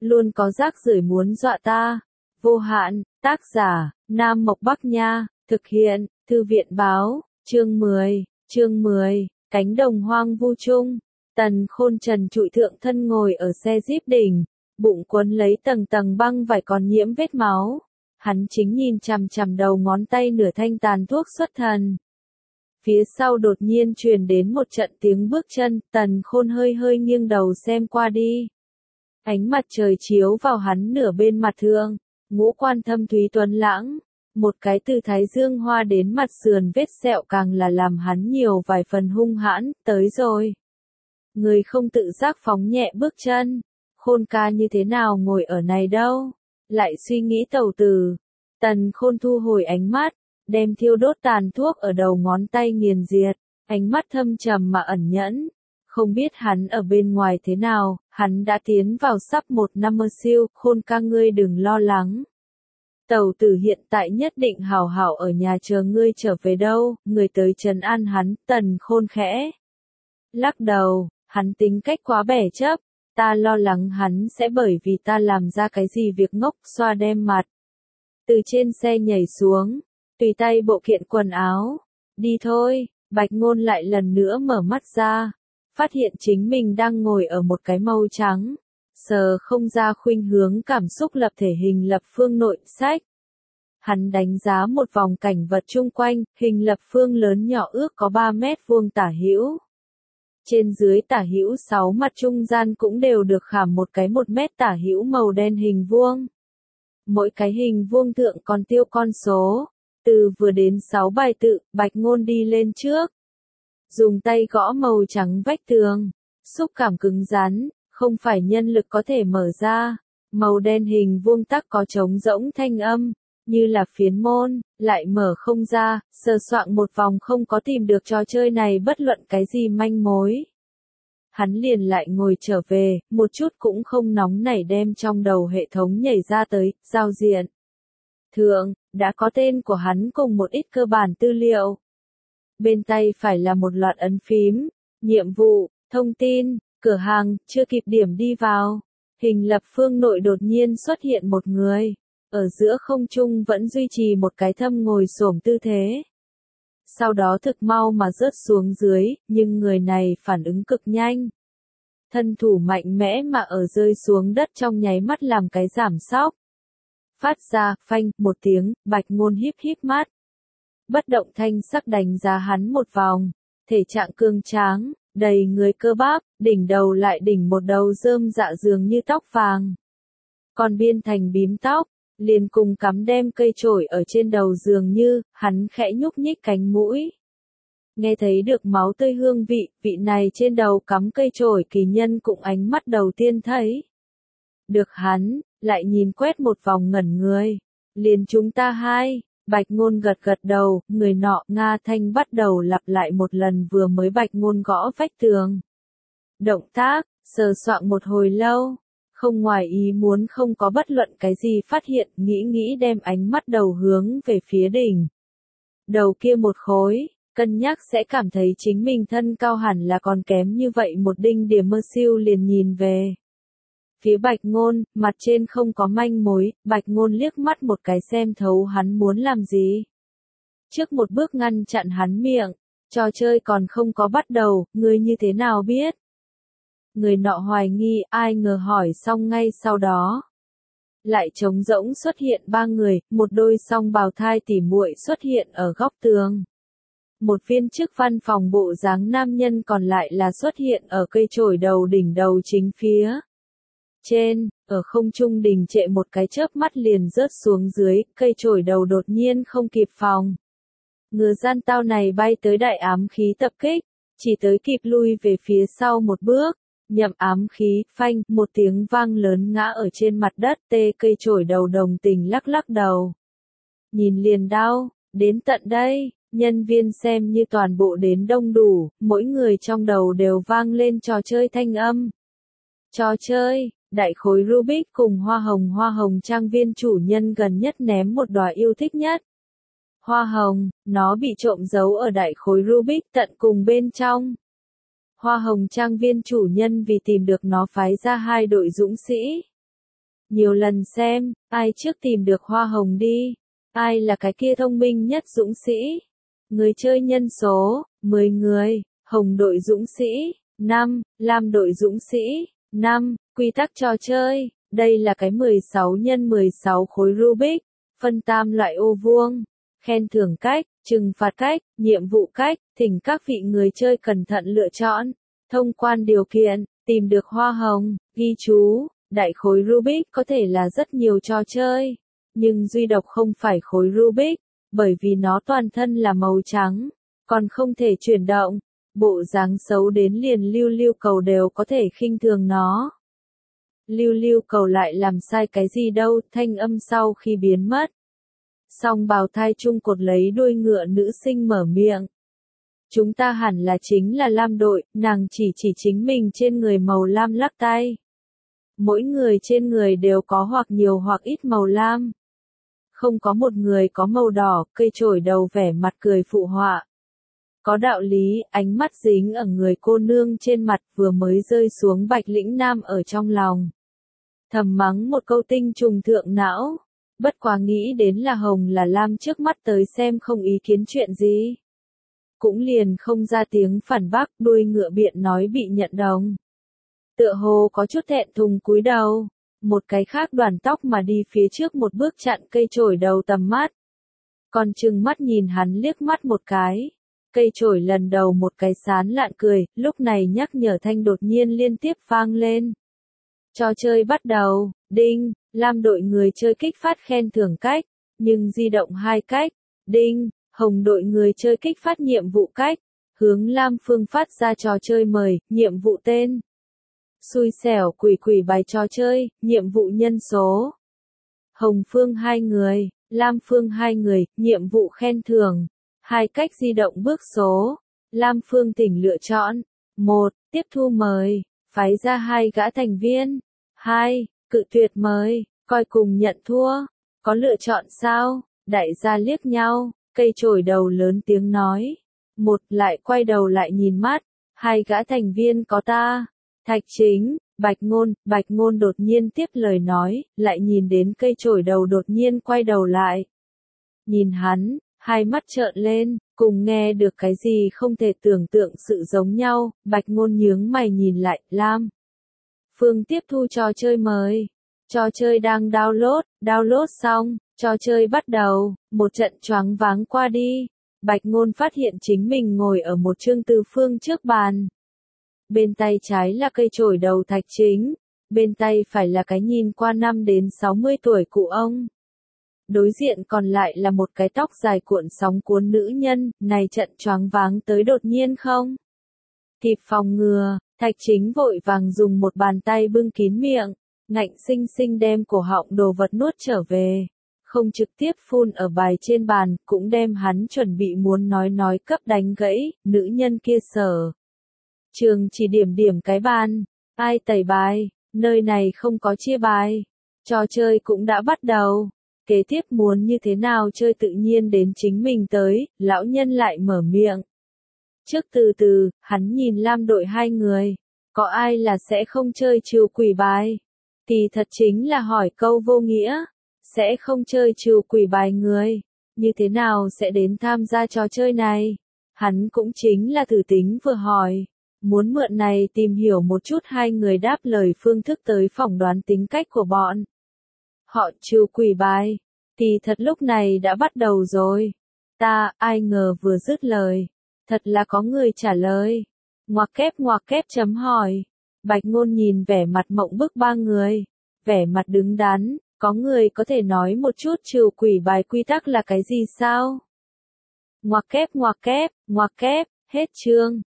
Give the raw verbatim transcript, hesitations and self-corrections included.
luôn có rác rưởi muốn dọa ta. Vô hạn, tác giả, Nam Mộc Bắc Nha, thực hiện, Thư viện Báo, chương mười, chương mười, cánh đồng hoang vu chung. Tần Khôn trần trụi thượng thân ngồi ở xe jeep đỉnh, bụng quấn lấy tầng tầng băng vải còn nhiễm vết máu. Hắn chính nhìn chằm chằm đầu ngón tay nửa thanh tàn thuốc xuất thần. Phía sau đột nhiên truyền đến một trận tiếng bước chân, Tần Khôn hơi hơi nghiêng đầu xem qua đi. Ánh mặt trời chiếu vào hắn nửa bên mặt thương, ngũ quan thâm thúy tuấn lãng, một cái từ thái dương hoa đến mặt sườn vết sẹo càng là làm hắn nhiều vài phần hung hãn, tới rồi. Người không tự giác phóng nhẹ bước chân, Khôn ca như thế nào ngồi ở này đâu, lại suy nghĩ tẩu từ. Tần Khôn thu hồi ánh mắt, đem thiêu đốt tàn thuốc ở đầu ngón tay nghiền diệt, ánh mắt thâm trầm mà ẩn nhẫn. Không biết hắn ở bên ngoài thế nào, hắn đã tiến vào sắp một năm mơ siêu, Khôn ca ngươi đừng lo lắng. Tẩu tử hiện tại nhất định hào hảo ở nhà chờ ngươi trở về đâu, người tới trấn an hắn, Tần Khôn khẽ. Lắc đầu, hắn tính cách quá bẻ chấp, ta lo lắng hắn sẽ bởi vì ta làm ra cái gì việc ngốc xoa đem mặt. Từ trên xe nhảy xuống, tùy tay bộ kiện quần áo, đi thôi, Bạch Ngôn lại lần nữa mở mắt ra, phát hiện chính mình đang ngồi ở một cái màu trắng, sờ không ra khuynh hướng cảm xúc lập thể hình lập phương nội sách. Hắn đánh giá một vòng cảnh vật chung quanh, hình lập phương lớn nhỏ ước có ba mét vuông tả hữu. Trên dưới tả hữu sáu mặt trung gian cũng đều được khảm một cái một mét tả hữu màu đen hình vuông. Mỗi cái hình vuông thượng còn tiêu con số, từ vừa đến sáu bài tự, Bạch Ngôn đi lên trước. Dùng tay gõ màu trắng vách tường, xúc cảm cứng rắn, không phải nhân lực có thể mở ra. Màu đen hình vuông tắc có trống rỗng thanh âm, như là phiến môn, lại mở không ra, sờ soạng một vòng không có tìm được trò chơi này bất luận cái gì manh mối. Hắn liền lại ngồi trở về, một chút cũng không nóng nảy đem trong đầu hệ thống nhảy ra tới, giao diện. Thượng, đã có tên của hắn cùng một ít cơ bản tư liệu. Bên tay phải là một loạt ấn phím, nhiệm vụ, thông tin, cửa hàng, chưa kịp điểm đi vào. Hình lập phương nội đột nhiên xuất hiện một người, ở giữa không trung vẫn duy trì một cái thâm ngồi xổm tư thế. Sau đó thực mau mà rớt xuống dưới, nhưng người này phản ứng cực nhanh. Thân thủ mạnh mẽ mà ở rơi xuống đất trong nháy mắt làm cái giảm sóc. Phát ra, phanh, một tiếng, Bạch Ngôn híp híp mắt. Bất động thanh sắc đánh giá hắn một vòng, thể trạng cương tráng, đầy người cơ bắp, đỉnh đầu lại đỉnh một đầu rơm dạ dường như tóc vàng. Còn biên thành bím tóc, liền cùng cắm đem cây chổi ở trên đầu dường như, hắn khẽ nhúc nhích cánh mũi. Nghe thấy được máu tươi hương vị, vị này trên đầu cắm cây chổi kỳ nhân cũng ánh mắt đầu tiên thấy. Được hắn, lại nhìn quét một vòng ngẩn người. Liền chúng ta hai, Bạch Ngôn gật gật đầu, người nọ Nga thanh bắt đầu lặp lại một lần vừa mới Bạch Ngôn gõ vách tường. Động tác, sờ soạng một hồi lâu, không ngoài ý muốn không có bất luận cái gì phát hiện, nghĩ nghĩ đem ánh mắt đầu hướng về phía đỉnh. Đầu kia một khối, cân nhắc sẽ cảm thấy chính mình thân cao hẳn là còn kém như vậy một đinh điểm mơ siêu liền nhìn về. Phía Bạch Ngôn, mặt trên không có manh mối, Bạch Ngôn liếc mắt một cái xem thấu hắn muốn làm gì. Trước một bước ngăn chặn hắn miệng, trò chơi còn không có bắt đầu, ngươi như thế nào biết? Người nọ hoài nghi, ai ngờ hỏi xong ngay sau đó. Lại trống rỗng xuất hiện ba người, một đôi song bào thai tỉ muội xuất hiện ở góc tường. Một viên chức văn phòng bộ dáng nam nhân còn lại là xuất hiện ở cây chổi đầu đỉnh đầu chính phía. Trên, ở không trung đình trệ một cái chớp mắt liền rớt xuống dưới, cây chổi đầu đột nhiên không kịp phòng. Ngừa gian tao này bay tới đại ám khí tập kích, chỉ tới kịp lui về phía sau một bước, nhậm ám khí, phanh, một tiếng vang lớn ngã ở trên mặt đất, tê cây chổi đầu đồng tình lắc lắc đầu. Nhìn liền đau, đến tận đây, nhân viên xem như toàn bộ đến đông đủ, mỗi người trong đầu đều vang lên trò chơi thanh âm. Trò chơi, đại khối Rubik cùng hoa hồng hoa hồng trang viên chủ nhân gần nhất ném một đóa yêu thích nhất. Hoa hồng, nó bị trộm giấu ở đại khối Rubik tận cùng bên trong. Hoa hồng trang viên chủ nhân vì tìm được nó phái ra hai đội dũng sĩ. Nhiều lần xem, ai trước tìm được hoa hồng đi. Ai là cái kia thông minh nhất dũng sĩ? Người chơi nhân số, mười người, hồng đội dũng sĩ, năm, lam đội dũng sĩ, năm, quy tắc trò chơi. Đây là cái mười sáu nhân mười sáu khối Rubik, phân tam loại ô vuông. Khen thưởng cách, trừng phạt cách, nhiệm vụ cách, thỉnh các vị người chơi cẩn thận lựa chọn. Thông quan điều kiện, tìm được hoa hồng, ghi chú, đại khối Rubik có thể là rất nhiều trò chơi, nhưng duy độc không phải khối Rubik, bởi vì nó toàn thân là màu trắng, còn không thể chuyển động. Bộ dáng xấu đến liền lưu lưu cầu đều có thể khinh thường nó. Lưu lưu cầu lại làm sai cái gì đâu, thanh âm sau khi biến mất. Song bào thai chung cột lấy đuôi ngựa nữ sinh mở miệng. Chúng ta hẳn là chính là lam đội, nàng chỉ chỉ chính mình trên người màu lam lắc tay. Mỗi người trên người đều có hoặc nhiều hoặc ít màu lam. Không có một người có màu đỏ, cây chổi đầu vẻ mặt cười phụ họa. Có đạo lý, ánh mắt dính ở người cô nương trên mặt vừa mới rơi xuống Bạch Lĩnh Nam ở trong lòng. Thầm mắng một câu tinh trùng thượng não. Bất quá nghĩ đến là hồng là lam trước mắt tới xem không ý kiến chuyện gì. Cũng liền không ra tiếng phản bác, đuôi ngựa biện nói bị nhận đồng. Tựa hồ có chút thẹn thùng cúi đầu, một cái khác đoàn tóc mà đi phía trước một bước chặn cây chổi đầu tầm mắt. Còn trừng mắt nhìn hắn liếc mắt một cái. Cây chổi lần đầu một cái sán lạn cười, lúc này nhắc nhở thanh đột nhiên liên tiếp vang lên. Trò chơi bắt đầu, đinh, lam đội người chơi kích phát khen thưởng cách, nhưng di động hai cách, đinh, hồng đội người chơi kích phát nhiệm vụ cách, hướng lam phương phát ra trò chơi mời, nhiệm vụ tên. Xui xẻo quỷ quỷ bài trò chơi, nhiệm vụ nhân số. Hồng phương hai người, lam phương hai người, nhiệm vụ khen thưởng. Hai cách di động bước số. Lam phương tỉnh lựa chọn. một. Tiếp thu mời. Phái ra hai gã thành viên. hai. Cự tuyệt mời. Coi cùng nhận thua. Có lựa chọn sao? Đại gia liếc nhau. Cây chổi đầu lớn tiếng nói. Một lại quay đầu lại nhìn mắt. Hai gã thành viên có ta. Thạch Chính, Bạch Ngôn. Bạch Ngôn đột nhiên tiếp lời nói. Lại nhìn đến cây chổi đầu đột nhiên quay đầu lại. Nhìn hắn. Hai mắt trợn lên, cùng nghe được cái gì không thể tưởng tượng sự giống nhau, Bạch Ngôn nhướng mày nhìn lại, Lam. Phương tiếp thu trò chơi mới. Trò chơi đang download, download xong, trò chơi bắt đầu, một trận choáng váng qua đi. Bạch Ngôn phát hiện chính mình ngồi ở một Trương Tư Phương trước bàn. Bên tay trái là cây chổi đầu Thạch Chính, bên tay phải là cái nhìn qua năm đến sáu mươi tuổi cụ ông. Đối diện còn lại là một cái tóc dài cuộn sóng cuốn nữ nhân, này trận choáng váng tới đột nhiên không? Kịp phòng ngừa, Thạch Chính vội vàng dùng một bàn tay bưng kín miệng, ngạnh sinh sinh đem cổ họng đồ vật nuốt trở về, không trực tiếp phun ở bài trên bàn, cũng đem hắn chuẩn bị muốn nói nói cấp đánh gãy, nữ nhân kia sở. Trường chỉ điểm điểm cái bàn, ai tẩy bài, nơi này không có chia bài, trò chơi cũng đã bắt đầu. Kế tiếp muốn như thế nào chơi tự nhiên đến chính mình tới, lão nhân lại mở miệng. Trước từ từ, hắn nhìn lam đội hai người, có ai là sẽ không chơi trừ quỷ bài? Kỳ thật chính là hỏi câu vô nghĩa, sẽ không chơi trừ quỷ bài người, như thế nào sẽ đến tham gia trò chơi này? Hắn cũng chính là thử tính vừa hỏi, muốn mượn này tìm hiểu một chút hai người đáp lời phương thức tới phỏng đoán tính cách của bọn. Họ trừ quỷ bài, thì thật lúc này đã bắt đầu rồi. Ta, ai ngờ vừa dứt lời. Thật là có người trả lời. Ngoặc kép ngoặc kép chấm hỏi. Bạch Ngôn nhìn vẻ mặt mộng bức ba người. Vẻ mặt đứng đắn, có người có thể nói một chút trừ quỷ bài quy tắc là cái gì sao? Ngoặc kép ngoặc kép, ngoặc kép, hết chương.